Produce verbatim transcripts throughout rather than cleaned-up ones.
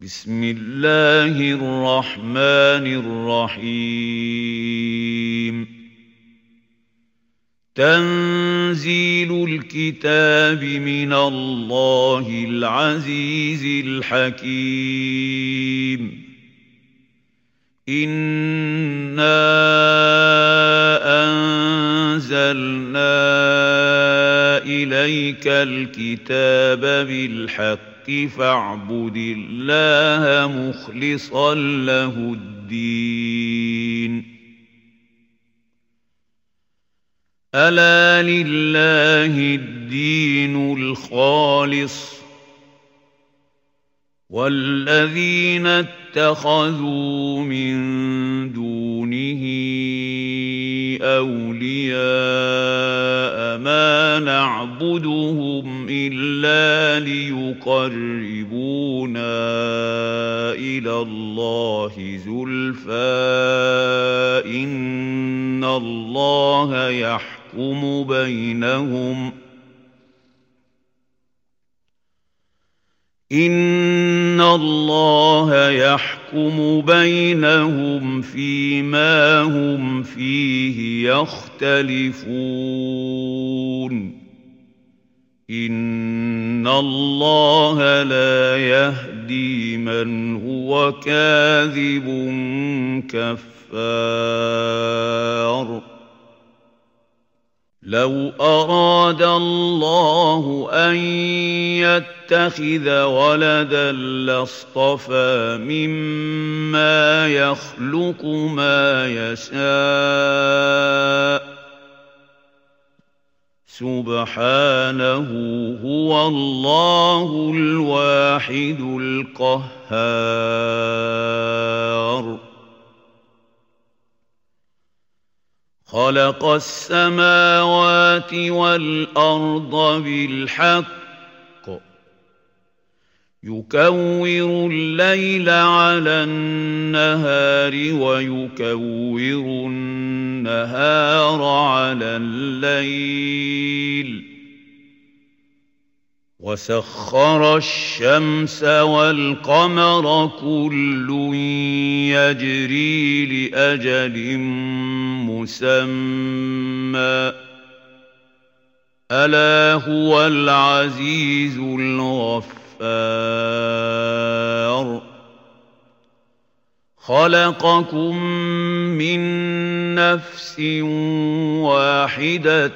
بسم الله الرحمن الرحيم تنزيل الكتاب من الله العزيز الحكيم إنا أنزلنا إليك الكتاب بالحق فاعبد الله مخلصا له الدين ألا لله الدين الخالص والذين اتخذوا من دونه أولياء ما نعبدهم إلا ليقربونا إلى الله زلفى إن الله يحكم بينهم إن الله يحكم بينهم فيما هم فيه يختلفون إن الله لا يهدي من هو كاذب كفار لو أراد الله أن يتخذ ولدا لاصطفى مما يخلق ما يشاء سبحانه هو الله الواحد القهار خلق السماوات والأرض بالحق يكور الليل على النهار ويكور النهار على الليل وسخر الشمس والقمر كل يجري لأجل مسمى ألا هو العزيز الغفار خلقكم من نفس واحدة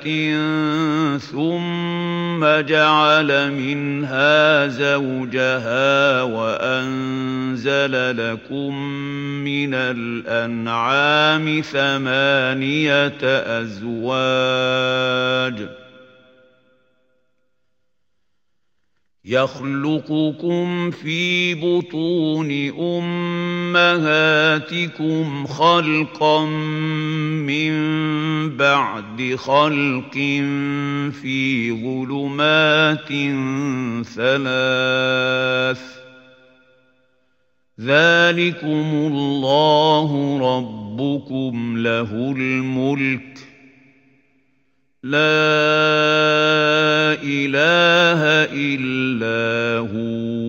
ثم جعل منها زوجها وأنزل لكم من الأنعام ثمانية أزواج يخلقكم في بطون أمهاتكم خلقا من بعد خلق في ظلمات ثلاث ذلكم الله ربكم له الملك لا إله إلا هو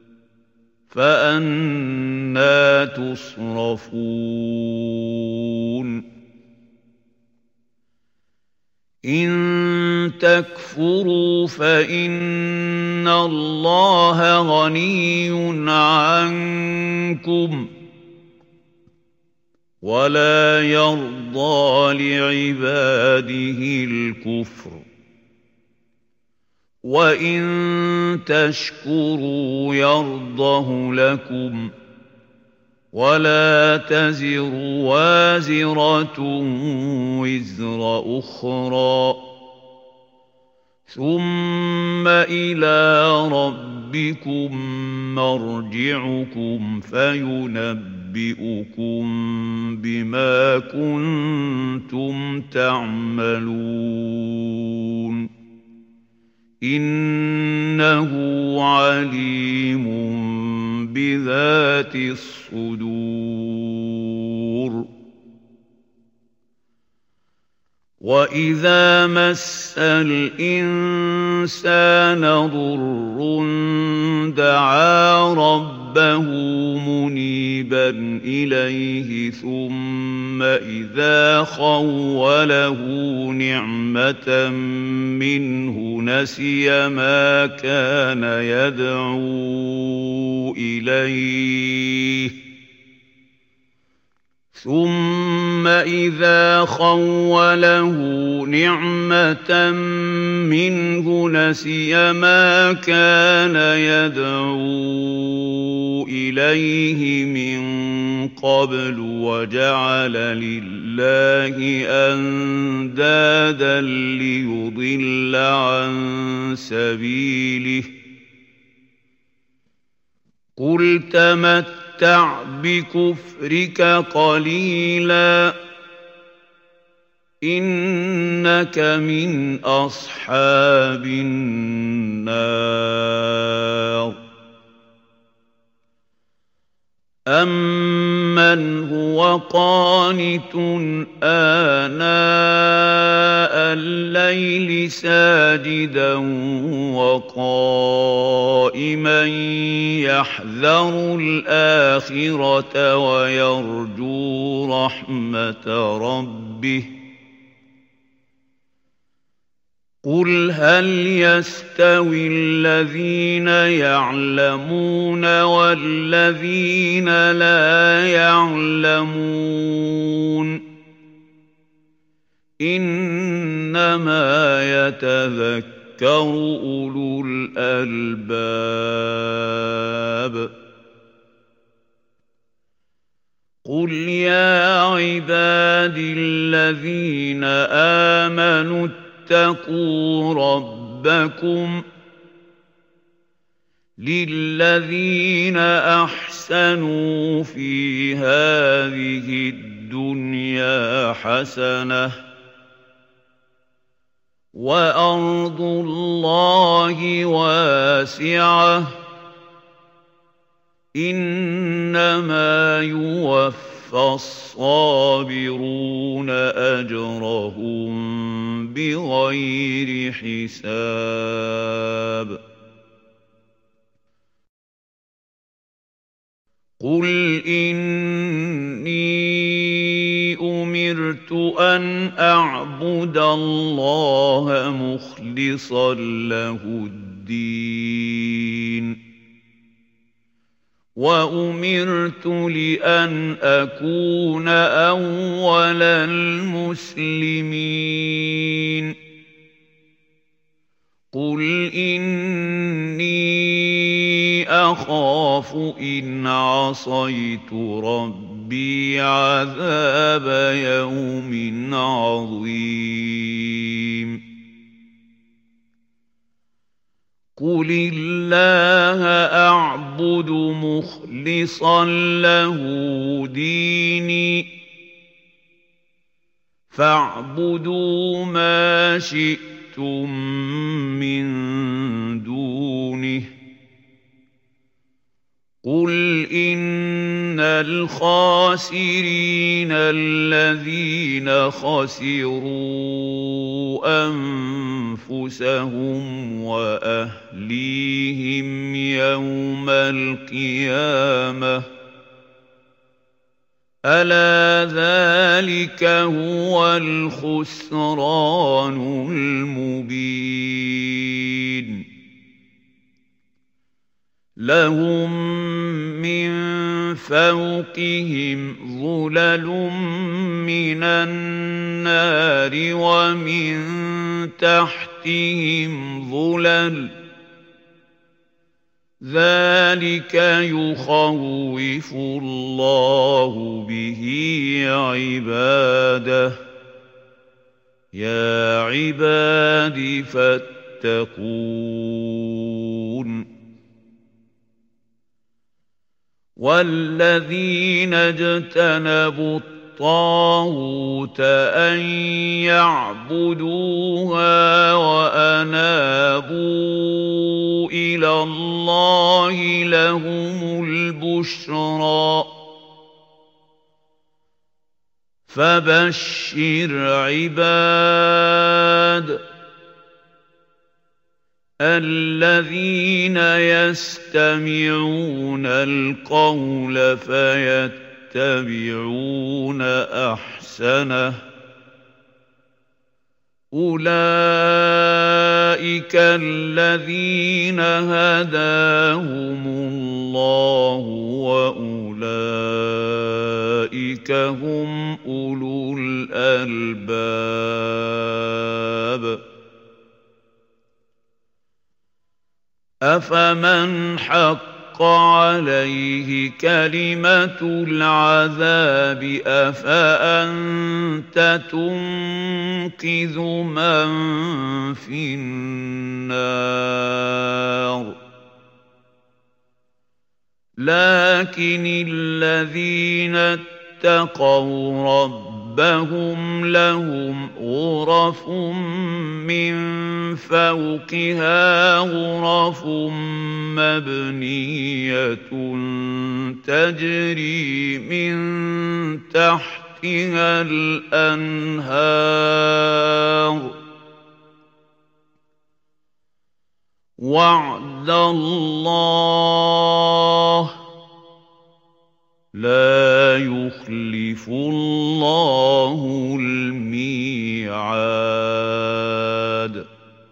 فأنى تصرفون إن تكفروا فإن الله غني عنكم ولا يرضى لعباده الكفر وإن تشكروا يرضه لكم ولا تزر وازرة وزر أخرى ثم إلى ربكم مرجعكم فينبئكم بما كنتم تعملون إنه عليم بذات الصدور وَإِذَا مَسَّ الْإِنسَانَ الإنسان ضر دعا ربه منيبا إليه ثم إذا خوله نعمة منه نسي ما كان يدعو إليه ثم إذا خوله نعمة منه نسي ما كان يدعو إليه من قبل وجعل لله أندادا ليضل عن سبيله قل تمتع تمتع بكفرك قليلا إنك من أصحاب النار أمن هو قانت آناء الليل ساجدا وقائما يحذر الآخرة ويرجو رحمة ربه قل هل يستوي الذين يعلمون والذين لا يعلمون إنما يتذكر أولو الألباب قل يا عبادي الذين آمنوا اتقوا ربكم للذين أحسنوا في هذه الدنيا حسنة وأرض الله واسعة إنما يوفى الصابرون أجرهم بغير حساب قل إني أمرت أن أعبد الله مخلصا له الدين وأمرت لأن أكون أول المسلمين قل إني أخاف إن عصيت ربي عذاب يوم عظيم قل الله أعبد مخلصا له ديني فاعبدوا ما شئتم من دونه قل إن الخاسرين الذين خسروا أنفسهم وأهليهم يوم القيامة ألا ذلك هو الخسران المبين لهم من فوقهم ظلل من النار ومن تحتهم ظلل ذلك يخوف الله به عباده يا عباد فاتقون والذين اجتنبوا الطاغوت أن يعبدوها وأنابوا إلى الله لهم البشرى فبشر عباد الذين يستمعون القول فيتبعون أحسنه أولئك الذين هداهم الله وأولئك هم أولو الألباب أفمن حق عليه كلمة العذاب أفأنت تنقذ من في النار لكن الذين اتقوا ربهم لهم غرف من فوقها غرف مبنية تجري من تحتها الأنهار وعد الله لا يخلف الله الميعاد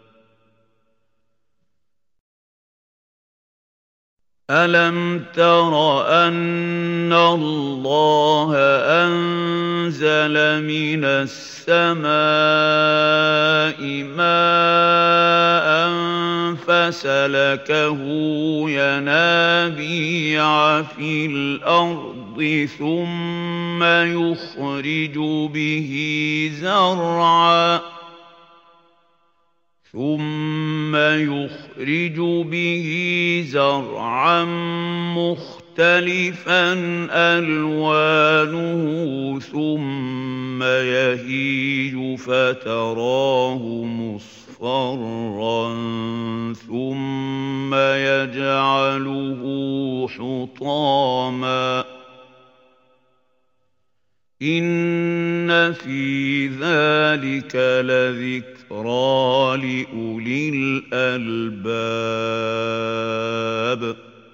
ألم تر أن الله أنزل من السماء ماء فسلكه ينابيع في الأرض ثم يخرج به زرعا ثم يخرج به زرعا مختلفا ألوانه ثم يهيج فتراه مصفرا ثم يجعله حطاما إن في ذلك لذكرى لأولي الألباب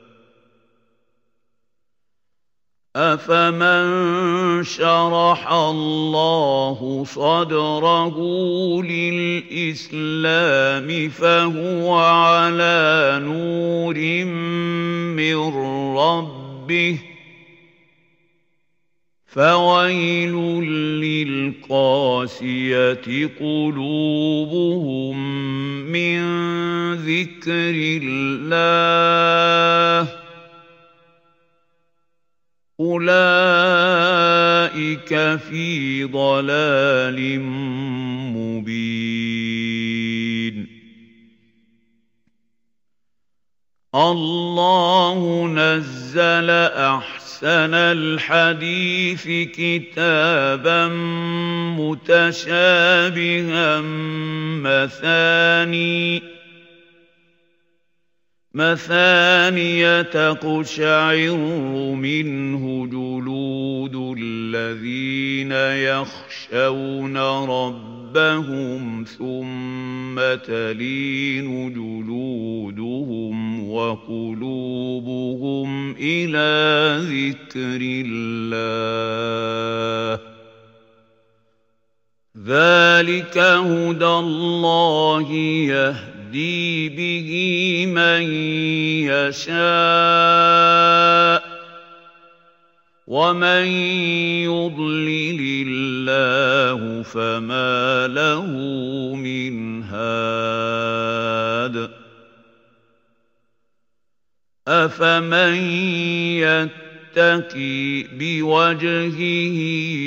أفمن شرح الله صدره للإسلام فهو على نور من ربه فويل للقاسية قلوبهم من ذكر الله أولئك في ضلال مبين الله نزل أحسن أحسن الحديث كتابا متشابها مثاني مثانية تقشعر منه جلود الذين يخشون ربهم ثم تلين جلودهم وقلوبهم إلى ذكر الله ذلك هدى الله يهدي به من يشاء ومن يضلل الله فما له من هاد أفمن يتقي بوجهه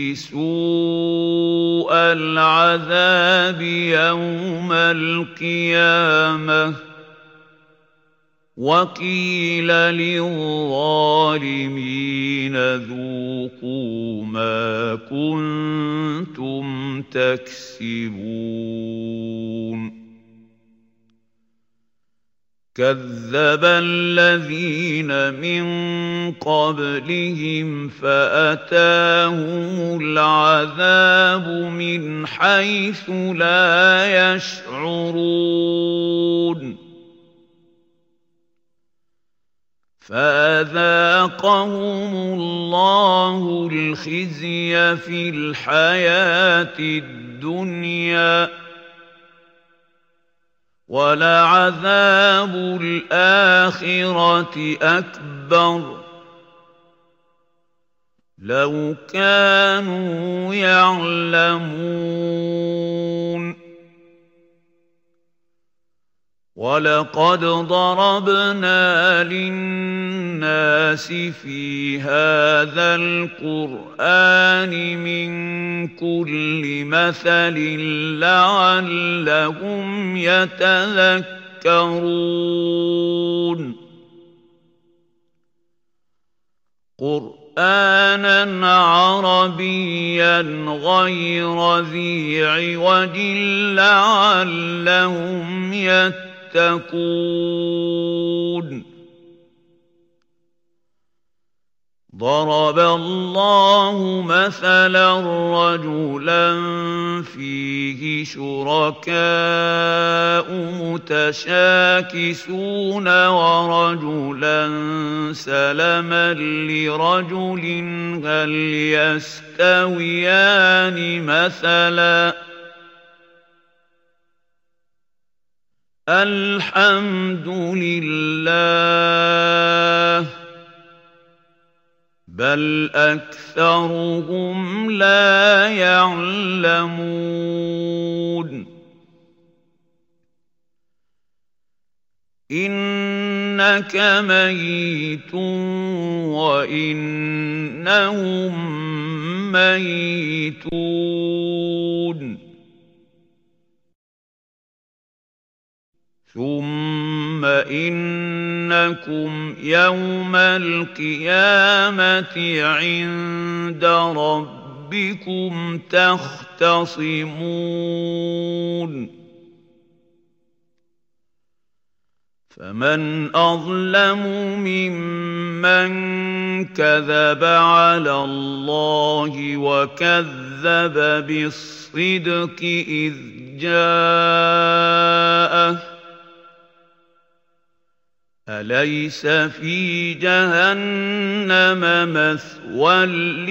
سوء العذاب يوم القيامة وقيل للظالمين ذوقوا ما كنتم تكسبون كذب الذين من قبلهم فأتاهم العذاب من حيث لا يشعرون فأذاقهم الله الخزي في الحياة الدنيا ولعذاب الآخرة أكبر لو كانوا يعلمون ولقد ضربنا للناس في هذا القرآن من كل مثل لعلهم يتذكرون قرآنا عربيا غير ذي عوج لعلهم يتقون تتقون ضرب الله مثلا رجلا فيه شركاء متشاكسون ورجلا سلما لرجل هل يستويان مثلا الحمد لله بل أكثرهم لا يعلمون إنك ميت وإنهم ميتون ثم إنكم يوم القيامة عند ربكم تختصمون فمن أظلم ممن كذب على الله وكذب بالصدق إذ جاءه أليس في جهنم مثوى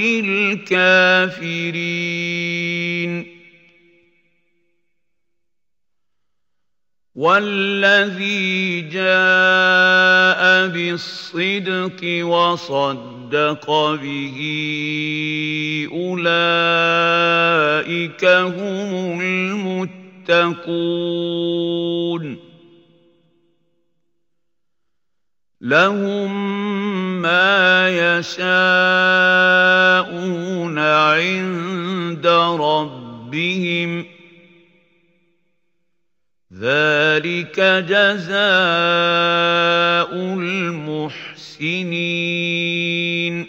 للكافرين والذي جاء بالصدق وصدق به أولئك هم المتقون لهم ما يشاءون عند ربهم ذلك جزاء المحسنين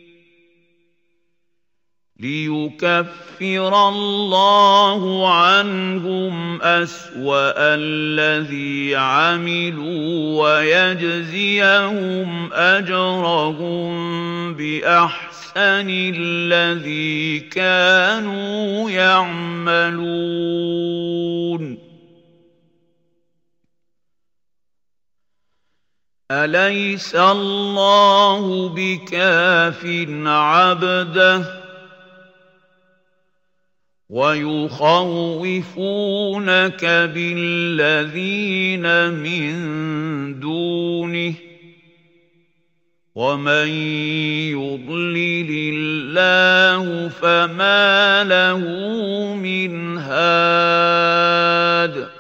ليكفر الله عنهم أسوأ الذي عملوا ويجزيهم أجرهم بأحسن الذي كانوا يعملون أليس الله بكاف عبده ويخوفونك بالذين من دونه ومن يضلل الله فما له من هاد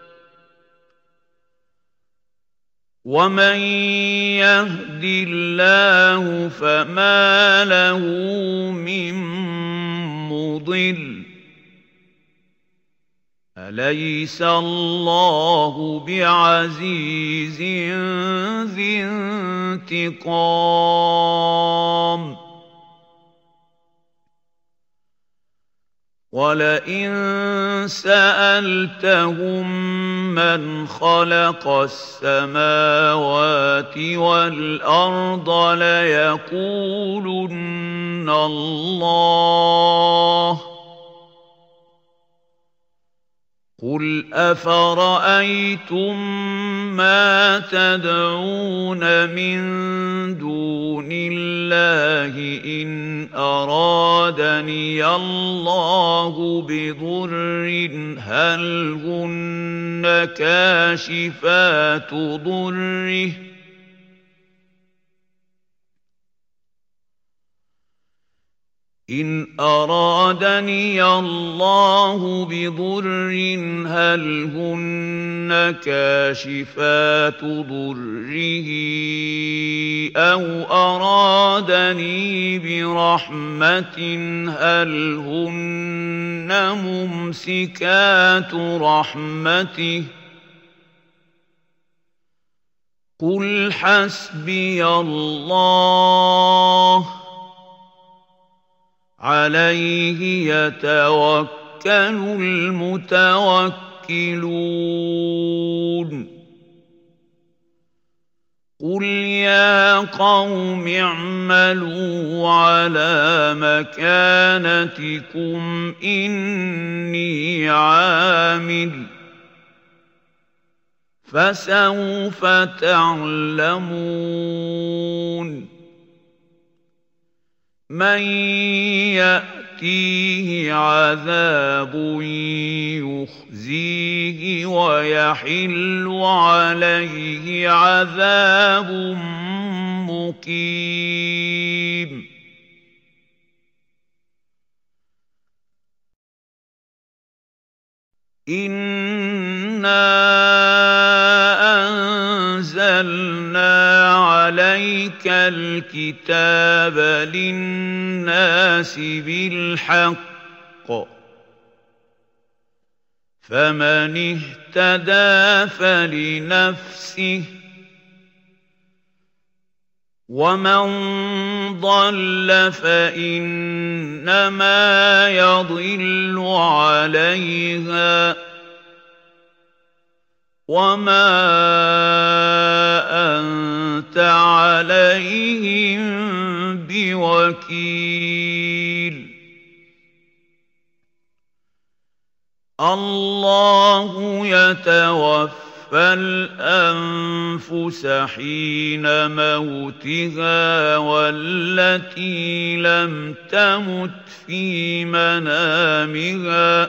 ومن يهد الله فما له من مضل أليس الله بعزيز ذي انتقام ولئن سألتهم من خلق السماوات والأرض ليقولن الله قُلْ أَفَرَأَيْتُم مَّا تَدْعُونَ مِن دُونِ اللَّهِ إِنْ أَرَادَنِيَ اللَّهُ بِضُرٍّ هَلْ هُنَّ كَاشِفَاتُ ضُرِّهِ إِنْ أَرَادَنِيَ اللَّهُ بِضُرٍّ هَلْ هُنَّ كَاشِفَاتُ ضُرِّهِ أَوْ أَرَادَنِي بِرَحْمَةٍ هَلْ هُنَّ مُمْسِكَاتُ رَحْمَتِهِ قُلْ حَسْبِيَ اللَّهُ عَلَيْهِ يَتَوَكَّلُ الْمُتَوَكِّلُونَ قُلْ يَا قَوْمِ اعْمَلُوا عَلَىٰ مَكَانَتِكُمْ إِنِّي عَامِلٌ فَسَوْفَ تَعْلَمُونَ مَن يَأْتِيهِ عَذَابٌ يُخْزِيهِ وَيَحِلُّ عَلَيْهِ عَذَابٌ مُّقِيمٌ إِنَّا أَنزَلْنَا عَلَيْكَ الْكِتَابَ لِلنَّاسِ بِالْحَقِّ فَمَنِ اهْتَدَىٰ فَلِنَفْسِهِ وَمَن ضَلَّ فَإِنَّمَا يَضِلُّ عَلَيْهَا وَمَا أَنتَ عَلَيْهِم بِوَكِيلٍ اللَّهُ يَتَوَفَّى الْأَنفُسَ حِينَ مَوْتِهَا وَالَّتِي لَمْ تَمُتْ فِي مَنَامِهَا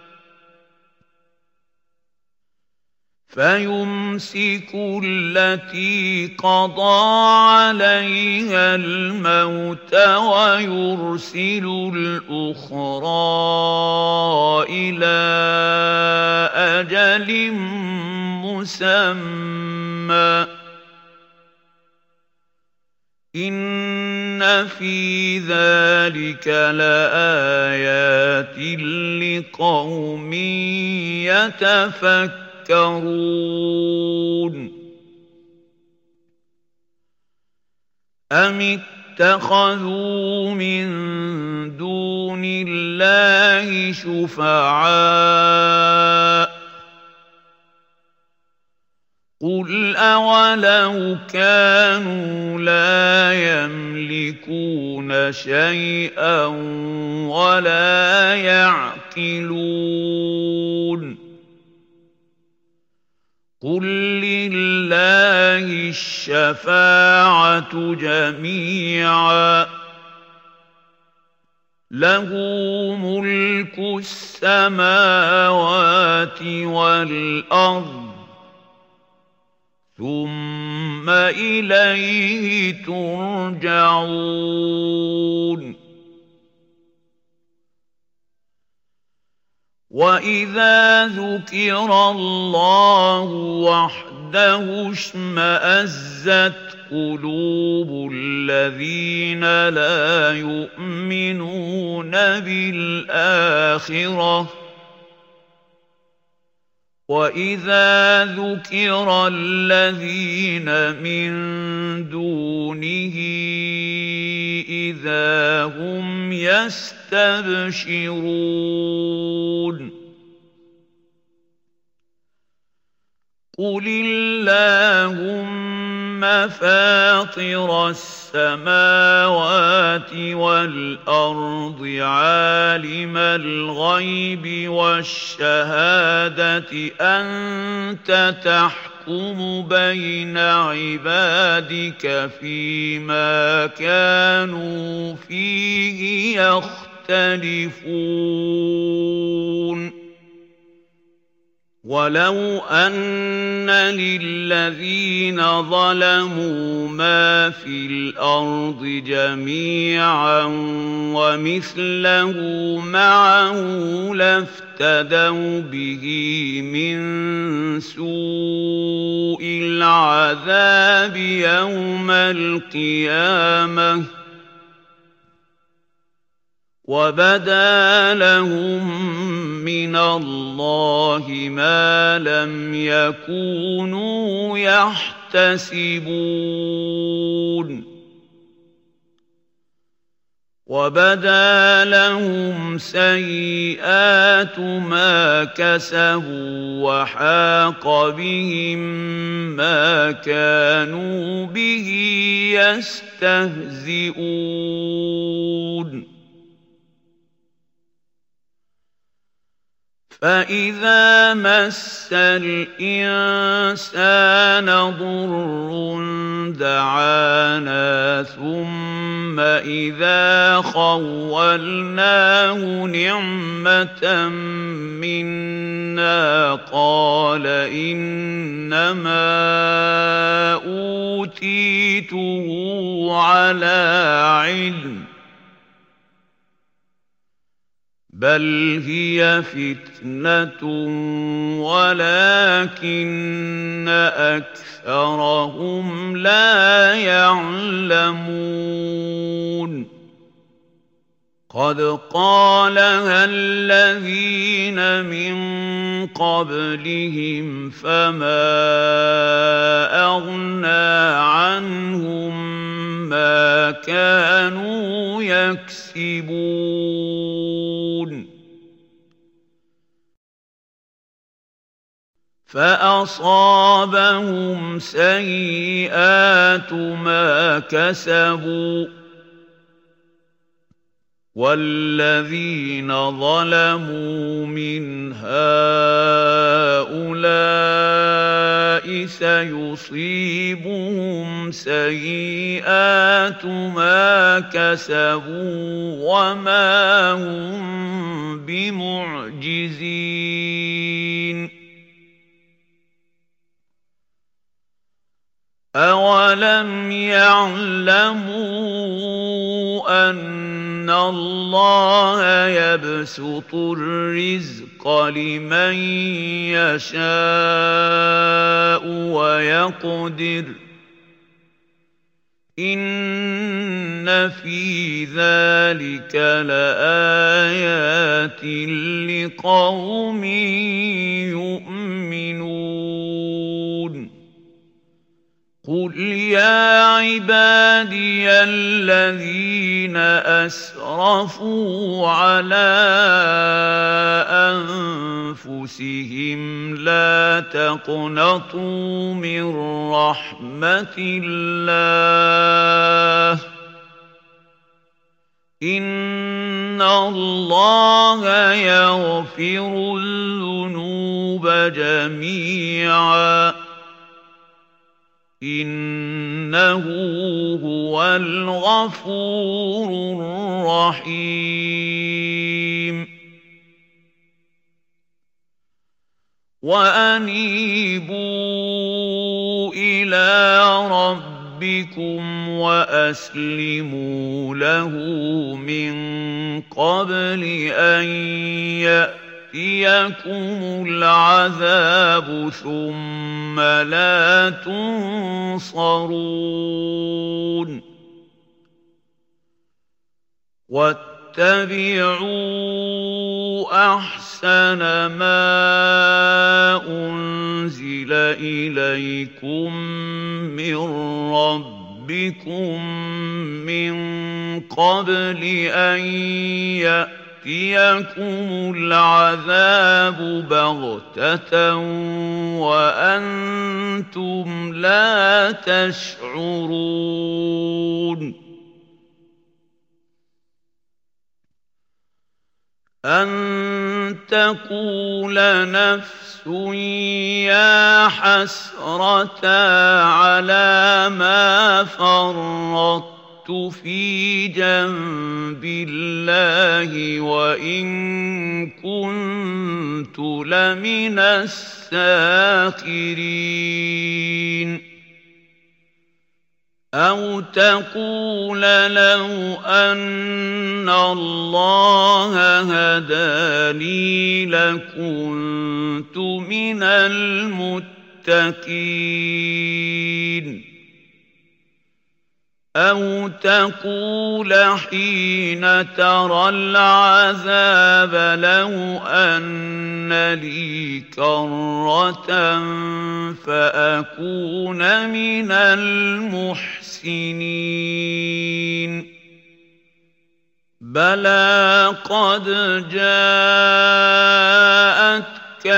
فَيُمْسِكُ الَّتِي قَضَىٰ عَلَيْهَا الْمَوْتَ وَيُرْسِلُ الْأُخْرَىٰ إِلَىٰ أَجَلٍ مُّسَمًّى إِنَّ فِي ذَٰلِكَ لَآيَاتٍ لِّقَوْمٍ يَتَفَكَّرُونَ أَمِ اتَّخَذُوا مِن دُونِ اللَّهِ شُفَعَاءَ قُلْ أَوَلَوْ كَانُوا لَا يَمْلِكُونَ شَيْئًا وَلَا يَعْقِلُونَ قُل لِّلَّهِ الشَّفَاعَةُ جَمِيعًا لَّهُ مُلْكُ السَّمَاوَاتِ وَالْأَرْضِ ثُمَّ إِلَيْهِ تُرْجَعُونَ وَإِذَا ذُكِرَ اللَّهُ وَحْدَهُ اشْمَأَزَّتْ قُلُوبُ الَّذِينَ لَا يُؤْمِنُونَ بِالْآخِرَةِ وَإِذَا ذُكِرَ الَّذِينَ مِن دُونِهِ إِذَا هُمْ يَسْتَبْشِرُونَ قُلِ اللَّهُمَّ فاطر السماوات والأرض عالم الغيب والشهادة أنت تحكم بين عبادك فيما كانوا فيه يختلفون ولو أن للذين ظلموا ما في الأرض جميعا ومثله معه لافتدوا به من سوء العذاب يوم القيامة وبدا لهم من الله ما لم يكونوا يحتسبون وبدا لهم سيئات ما كسبوا وحاق بهم ما كانوا به يستهزئون فإذا مس الإنسان ضر دعانا ثم إذا خولناه نعمة منا قال إنما أوتيته على علم بل هي فتنة ولكن أكثرهم لا يعلمون قد قالها الذين من قبلهم فما أغنى عنهم ما كانوا يكسبون فأصابهم سيئات ما كسبوا والذين ظلموا من هؤلاء سيصيبهم سيئات ما كسبوا وما هم بمعجزين أولم يعلموا أن الله يبسط الرزق لمن يشاء ويقدر إن في ذلك لآيات لقوم يؤمنون قل يا عبادي الذين أسرفوا على أنفسهم لا تقنطوا من رحمة الله إن الله يغفر الذنوب جميعا إنه هو الغفور الرحيم وأنيبوا إلى ربكم وأسلموا له من قبل أن يأتي يأتيكم العذاب ثم لا تنصرون واتبعوا أحسن ما أنزل إليكم من ربكم من قبل أن يأتي يأتيكم العذاب بغتة وأنتم لا تشعرون أن تقول نفس يا حسرة على ما فرطت في جنب الله وإن كنت لمن الساخرين أو تقول لو أن الله هداني لكنت من المتقين أو تقول حين ترى العذاب لو أن لي كرة فأكون من المحسنين بلى قد جاءتك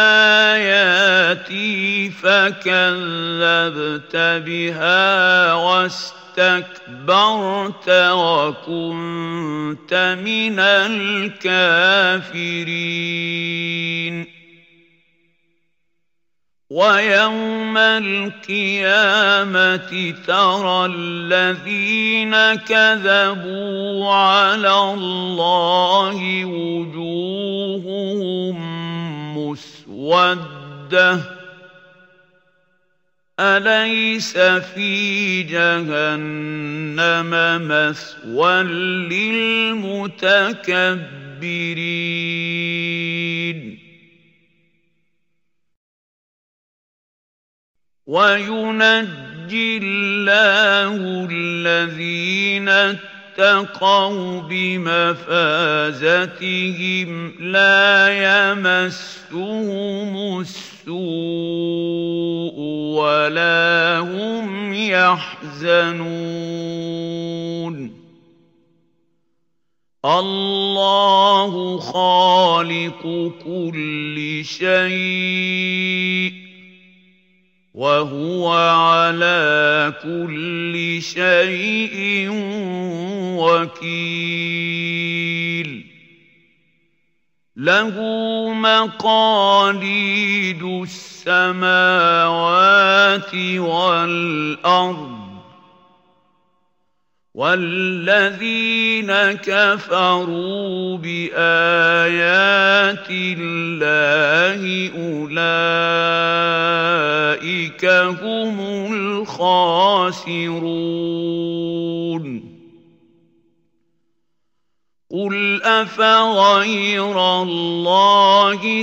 آياتي فكذبت بها واستكبرت استكبرت وكنت من الكافرين ويوم القيامة ترى الذين كذبوا على الله وجوههم مسودة أليس في جهنم مثوى للمتكبرين وينجي الله الذين اتقوا بمفازتهم لا يمسهم السوء ولا هم يحزنون الله خالق كل شيء وهو على كل شيء وكيل له مقاليد السماوات والأرض والذين كفروا بآيات الله أولئك هم الخاسرون قل أفغير الله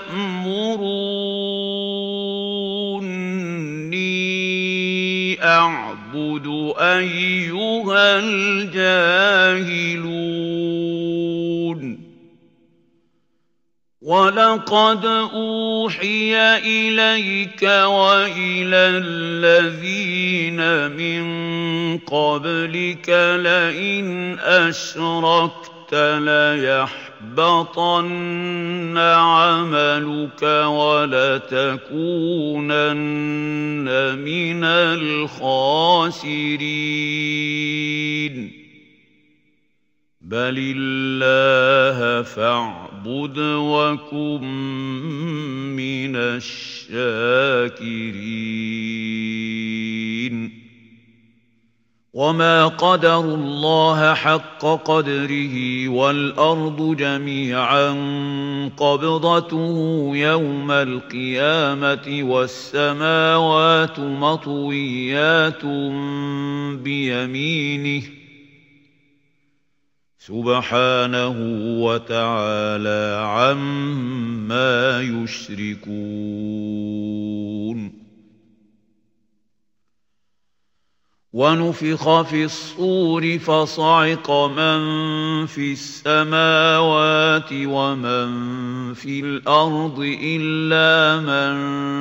تأمروني أعبد أيها الجاهلون ولقد أوحي إليك وإلى الذين من قبلك لئن أشركت ليحبطن عملك ولتكونن من الخاسرين بل الله فاعبد وكن من الشاكرين وما قدروا الله حق قدره والأرض جميعا قبضته يوم القيامة والسماوات مطويات بيمينه سبحانه وتعالى عما يشركون ونفخ في الصور فصعق من في السماوات ومن في الأرض إلا من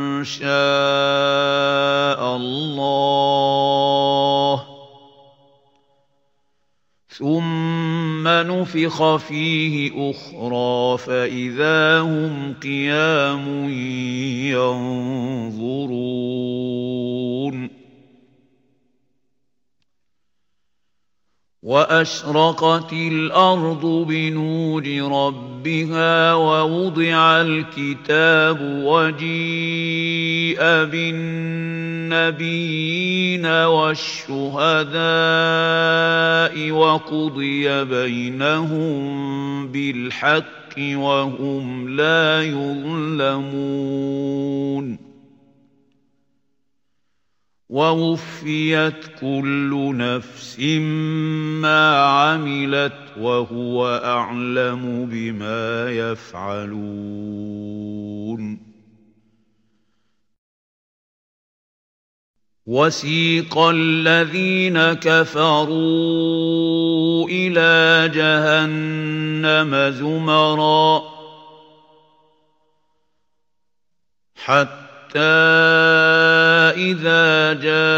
شاء الله ثم ثم نفخ فيه أخرى فإذا هم قيام ينظرون وأشرقت الأرض بنور ربها ووضع الكتاب وجيء بالنبيين والشهداء وقضي بينهم بالحق وهم لا يظلمون ووفيت كل نفس ما عملت وهو أعلم بما يفعلون وسيق الذين كفروا إلى جهنم زمرا حتى حتى إذا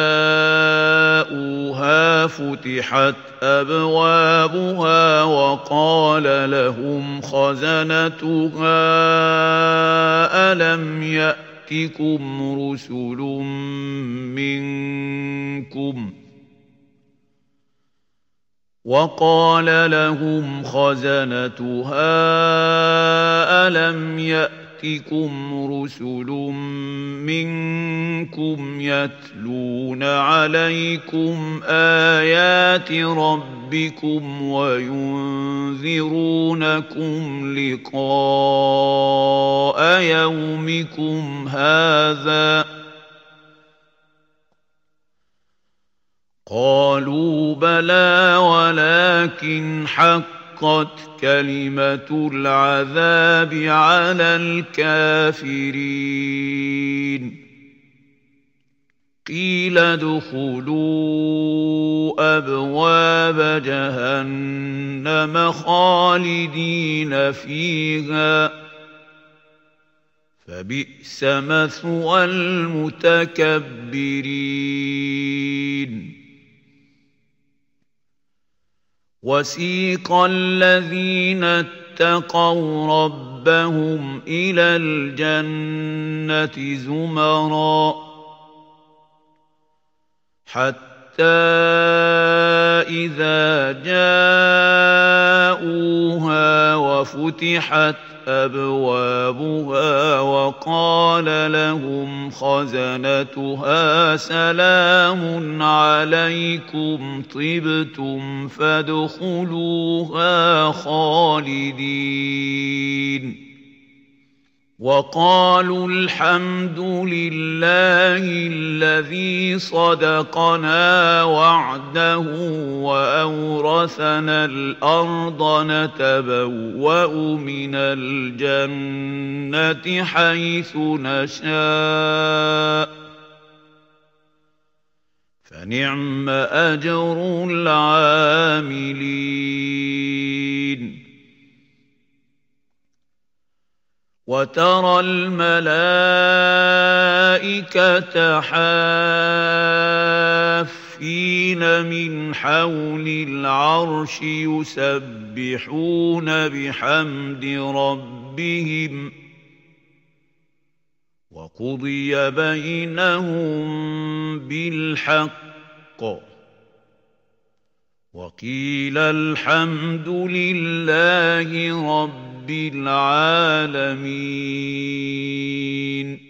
جاءوها فتحت أبوابها وقال لهم خزنتها ألم يأتكم رسل منكم وقال لهم خزنتها ألم يأتكم يأتكم رسل منكم يتلون عليكم آيات ربكم وينذرونكم لقاء يومكم هذا قالوا بلى ولكن حق حقت كلمة العذاب على الكافرين قيل ادخلوا أبواب جهنم خالدين فيها فبئس مثوى المتكبرين وسيق الذين اتقوا ربهم إلى الجنة زمرا حتى إذا جاءوها وفتحت أبوابها وقال لهم خزنتها سلام عليكم طبتم فادخلوها خالدين وقالوا الحمد لله الذي صدقنا وعده وأورثنا الأرض نتبوأ من الجنة حيث نشاء فنعم أجر العاملين وترى الملائكة حافين من حول العرش يسبحون بحمد ربهم وقضي بينهم بالحق وقيل الحمد لله رب العالمين